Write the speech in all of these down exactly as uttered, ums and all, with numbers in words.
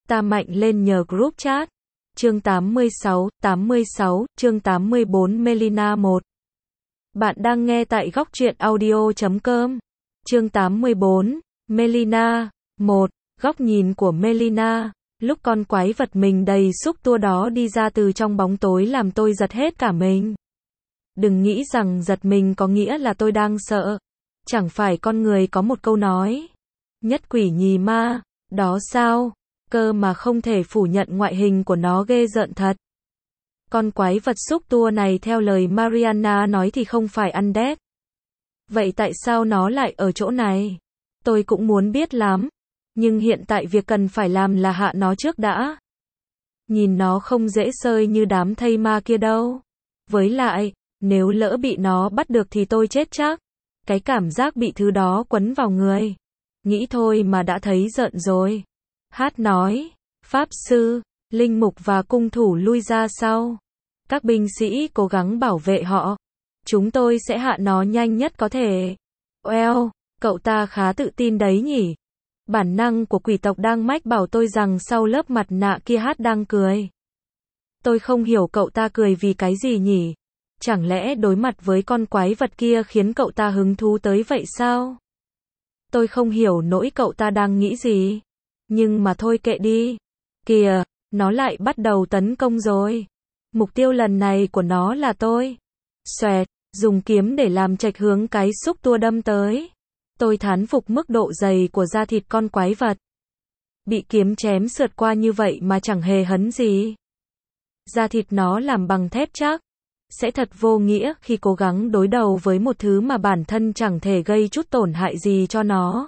Ta mạnh lên nhờ group chat. Chương tám mươi sáu, tám mươi sáu, chương tám mươi bốn Melina một. Bạn đang nghe tại góc truyện audio chấm com. Chương tám mươi bốn, Melina một. Góc nhìn của Melina. Lúc con quái vật mình đầy xúc tua đó đi ra từ trong bóng tối làm tôi giật hết cả mình. Đừng nghĩ rằng giật mình có nghĩa là tôi đang sợ. Chẳng phải con người có một câu nói, nhất quỷ nhì ma, đó sao? Cơ mà không thể phủ nhận ngoại hình của nó ghê rợn thật. Con quái vật xúc tua này theo lời Mariana nói thì không phải undead. Vậy tại sao nó lại ở chỗ này? Tôi cũng muốn biết lắm. Nhưng hiện tại việc cần phải làm là hạ nó trước đã. Nhìn nó không dễ sơi như đám thây ma kia đâu. Với lại, nếu lỡ bị nó bắt được thì tôi chết chắc. Cái cảm giác bị thứ đó quấn vào người. Nghĩ thôi mà đã thấy giận rồi. Hát nói, Pháp Sư, Linh Mục và cung thủ lui ra sau. Các binh sĩ cố gắng bảo vệ họ. Chúng tôi sẽ hạ nó nhanh nhất có thể. Well, cậu ta khá tự tin đấy nhỉ. Bản năng của quỷ tộc đang mách bảo tôi rằng sau lớp mặt nạ kia Hát đang cười. Tôi không hiểu cậu ta cười vì cái gì nhỉ? Chẳng lẽ đối mặt với con quái vật kia khiến cậu ta hứng thú tới vậy sao? Tôi không hiểu nỗi cậu ta đang nghĩ gì. Nhưng mà thôi kệ đi. Kìa, nó lại bắt đầu tấn công rồi. Mục tiêu lần này của nó là tôi. Xoẹt, dùng kiếm để làm chệch hướng cái xúc tua đâm tới. Tôi thán phục mức độ dày của da thịt con quái vật. Bị kiếm chém sượt qua như vậy mà chẳng hề hấn gì. Da thịt nó làm bằng thép chắc. Sẽ thật vô nghĩa khi cố gắng đối đầu với một thứ mà bản thân chẳng thể gây chút tổn hại gì cho nó.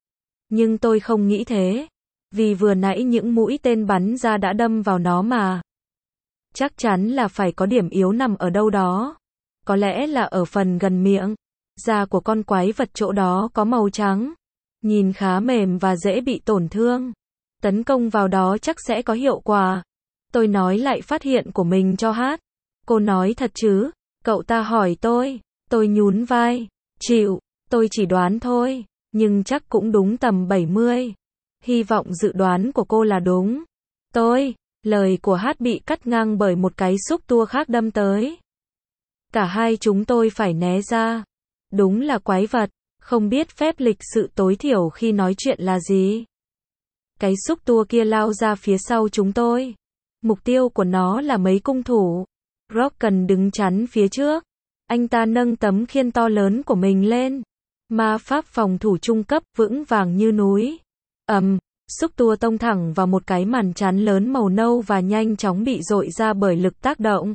Nhưng tôi không nghĩ thế. Vì vừa nãy những mũi tên bắn ra đã đâm vào nó mà. Chắc chắn là phải có điểm yếu nằm ở đâu đó. Có lẽ là ở phần gần miệng. Da của con quái vật chỗ đó có màu trắng. Nhìn khá mềm và dễ bị tổn thương. Tấn công vào đó chắc sẽ có hiệu quả. Tôi nói lại phát hiện của mình cho Hát. Cô nói thật chứ? Cậu ta hỏi tôi. Tôi nhún vai. Chịu, tôi chỉ đoán thôi. Nhưng chắc cũng đúng tầm bảy mươi. Hy vọng dự đoán của cô là đúng. Tôi, lời của Hát bị cắt ngang bởi một cái xúc tua khác đâm tới. Cả hai chúng tôi phải né ra. Đúng là quái vật, không biết phép lịch sự tối thiểu khi nói chuyện là gì. Cái xúc tua kia lao ra phía sau chúng tôi. Mục tiêu của nó là mấy cung thủ. Rock cần đứng chắn phía trước. Anh ta nâng tấm khiên to lớn của mình lên. Ma pháp phòng thủ trung cấp vững vàng như núi. Ầm, um, xúc tua tông thẳng vào một cái màn chắn lớn màu nâu và nhanh chóng bị dội ra bởi lực tác động.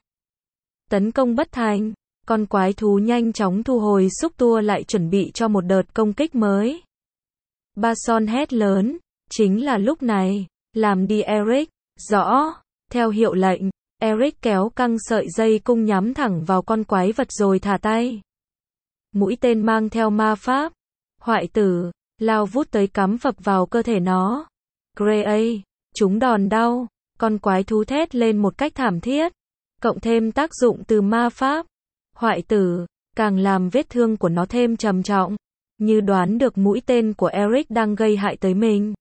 Tấn công bất thành. Con quái thú nhanh chóng thu hồi xúc tua lại chuẩn bị cho một đợt công kích mới. Ba Son hét lớn. Chính là lúc này. Làm đi Eric. Rõ. Theo hiệu lệnh. Eric kéo căng sợi dây cung nhắm thẳng vào con quái vật rồi thả tay. Mũi tên mang theo ma pháp. Hoại tử. Lao vút tới cắm phập vào cơ thể nó. Gray, chúng đòn đau. Con quái thú thét lên một cách thảm thiết. Cộng thêm tác dụng từ ma pháp. Hoại tử, càng làm vết thương của nó thêm trầm trọng. Như đoán được mũi tên của Eric đang gây hại tới mình.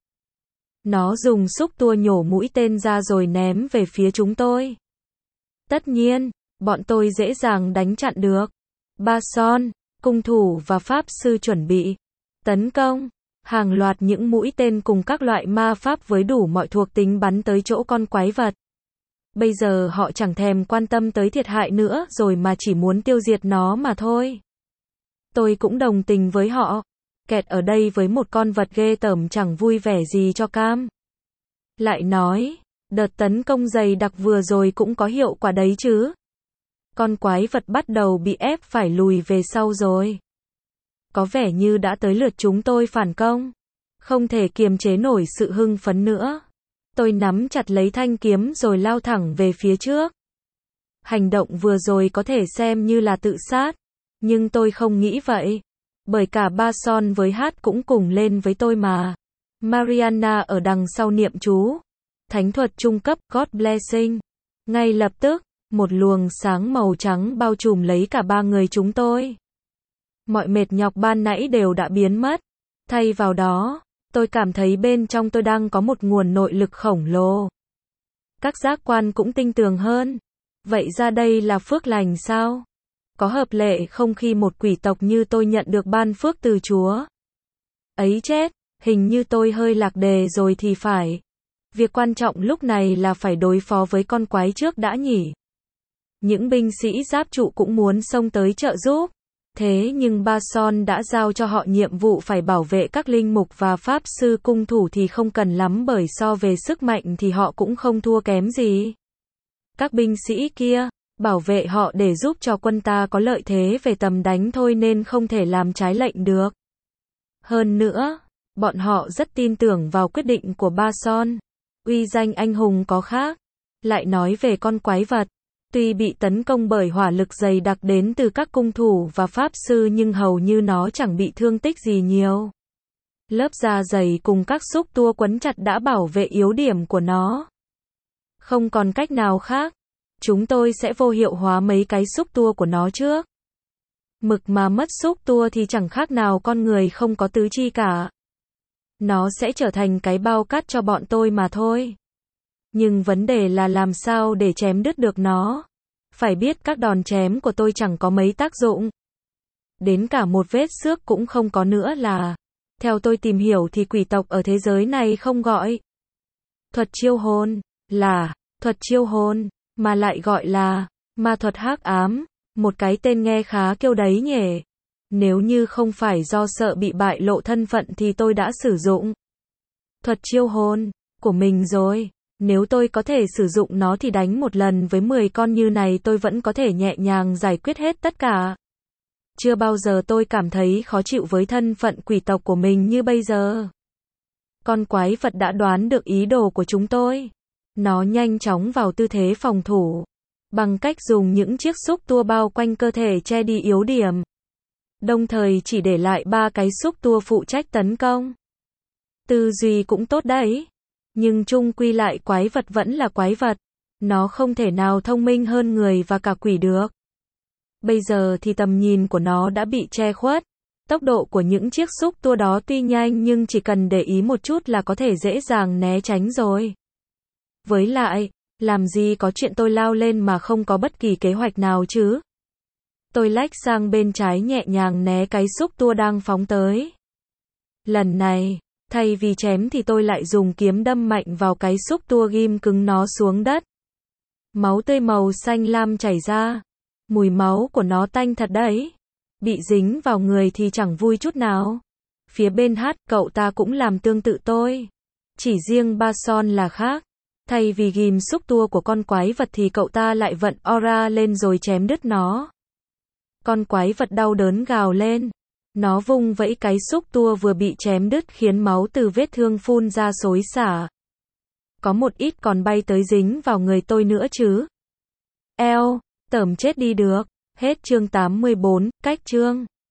Nó dùng xúc tua nhổ mũi tên ra rồi ném về phía chúng tôi. Tất nhiên, bọn tôi dễ dàng đánh chặn được. Ba Son, cung thủ và pháp sư chuẩn bị. Tấn công. Hàng loạt những mũi tên cùng các loại ma pháp với đủ mọi thuộc tính bắn tới chỗ con quái vật. Bây giờ họ chẳng thèm quan tâm tới thiệt hại nữa rồi mà chỉ muốn tiêu diệt nó mà thôi. Tôi cũng đồng tình với họ. Kẹt ở đây với một con vật ghê tởm chẳng vui vẻ gì cho cam. Lại nói, đợt tấn công dày đặc vừa rồi cũng có hiệu quả đấy chứ. Con quái vật bắt đầu bị ép phải lùi về sau rồi. Có vẻ như đã tới lượt chúng tôi phản công. Không thể kiềm chế nổi sự hưng phấn nữa. Tôi nắm chặt lấy thanh kiếm rồi lao thẳng về phía trước. Hành động vừa rồi có thể xem như là tự sát. Nhưng tôi không nghĩ vậy. Bởi cả Ba Son với Hát cũng cùng lên với tôi mà. Mariana ở đằng sau niệm chú. Thánh thuật trung cấp God Blessing. Ngay lập tức, một luồng sáng màu trắng bao trùm lấy cả ba người chúng tôi. Mọi mệt nhọc ban nãy đều đã biến mất. Thay vào đó, Tôi cảm thấy bên trong tôi đang có một nguồn nội lực khổng lồ. Các giác quan cũng tinh tường hơn. Vậy ra đây là phước lành sao? Có hợp lệ không khi một quỷ tộc như tôi nhận được ban phước từ Chúa? Ấy chết, hình như tôi hơi lạc đề rồi thì phải. Việc quan trọng lúc này là phải đối phó với con quái trước đã nhỉ. Những binh sĩ giáp trụ cũng muốn xông tới trợ giúp. Thế nhưng Ba Son đã giao cho họ nhiệm vụ phải bảo vệ các linh mục và pháp sư cung thủ thì không cần lắm, bởi so về sức mạnh thì họ cũng không thua kém gì. Các binh sĩ kia, bảo vệ họ để giúp cho quân ta có lợi thế về tầm đánh thôi nên không thể làm trái lệnh được. Hơn nữa, bọn họ rất tin tưởng vào quyết định của Ba Son. Uy danh anh hùng có khác. Lại nói về con quái vật. Tuy bị tấn công bởi hỏa lực dày đặc đến từ các cung thủ và pháp sư nhưng hầu như nó chẳng bị thương tích gì nhiều. Lớp da dày cùng các xúc tua quấn chặt đã bảo vệ yếu điểm của nó. Không còn cách nào khác. Chúng tôi sẽ vô hiệu hóa mấy cái xúc tua của nó trước. Mực mà mất xúc tua thì chẳng khác nào con người không có tứ chi cả. Nó sẽ trở thành cái bao cát cho bọn tôi mà thôi. Nhưng vấn đề là làm sao để chém đứt được nó. Phải biết các đòn chém của tôi chẳng có mấy tác dụng. Đến cả một vết xước cũng không có nữa là. Theo tôi tìm hiểu thì quỷ tộc ở thế giới này không gọi thuật chiêu hồn là thuật chiêu hồn, mà lại gọi là ma thuật hắc ám. Một cái tên nghe khá kêu đấy nhỉ. Nếu như không phải do sợ bị bại lộ thân phận thì tôi đã sử dụng thuật chiêu hồn của mình rồi. Nếu tôi có thể sử dụng nó thì đánh một lần với mười con như này tôi vẫn có thể nhẹ nhàng giải quyết hết tất cả. Chưa bao giờ tôi cảm thấy khó chịu với thân phận quỷ tộc của mình như bây giờ. Con quái vật đã đoán được ý đồ của chúng tôi. Nó nhanh chóng vào tư thế phòng thủ. Bằng cách dùng những chiếc xúc tua bao quanh cơ thể che đi yếu điểm. Đồng thời chỉ để lại ba cái xúc tua phụ trách tấn công. Tư duy cũng tốt đấy. Nhưng chung quy lại quái vật vẫn là quái vật. Nó không thể nào thông minh hơn người và cả quỷ được. Bây giờ thì tầm nhìn của nó đã bị che khuất. Tốc độ của những chiếc xúc tua đó tuy nhanh nhưng chỉ cần để ý một chút là có thể dễ dàng né tránh rồi. Với lại, làm gì có chuyện tôi lao lên mà không có bất kỳ kế hoạch nào chứ. Tôi lách sang bên trái nhẹ nhàng né cái xúc tua đang phóng tới. Lần này, thay vì chém thì tôi lại dùng kiếm đâm mạnh vào cái xúc tua ghim cứng nó xuống đất. Máu tươi màu xanh lam chảy ra. Mùi máu của nó tanh thật đấy. Bị dính vào người thì chẳng vui chút nào. Phía bên hát, cậu ta cũng làm tương tự tôi. Chỉ riêng Ba Son là khác. Thay vì ghim xúc tua của con quái vật thì cậu ta lại vận aura lên rồi chém đứt nó. Con quái vật đau đớn gào lên. Nó vung vẫy cái xúc tua vừa bị chém đứt khiến máu từ vết thương phun ra xối xả. Có một ít còn bay tới dính vào người tôi nữa chứ. Eo, tởm chết đi được. Hết chương tám mươi bốn, cách chương.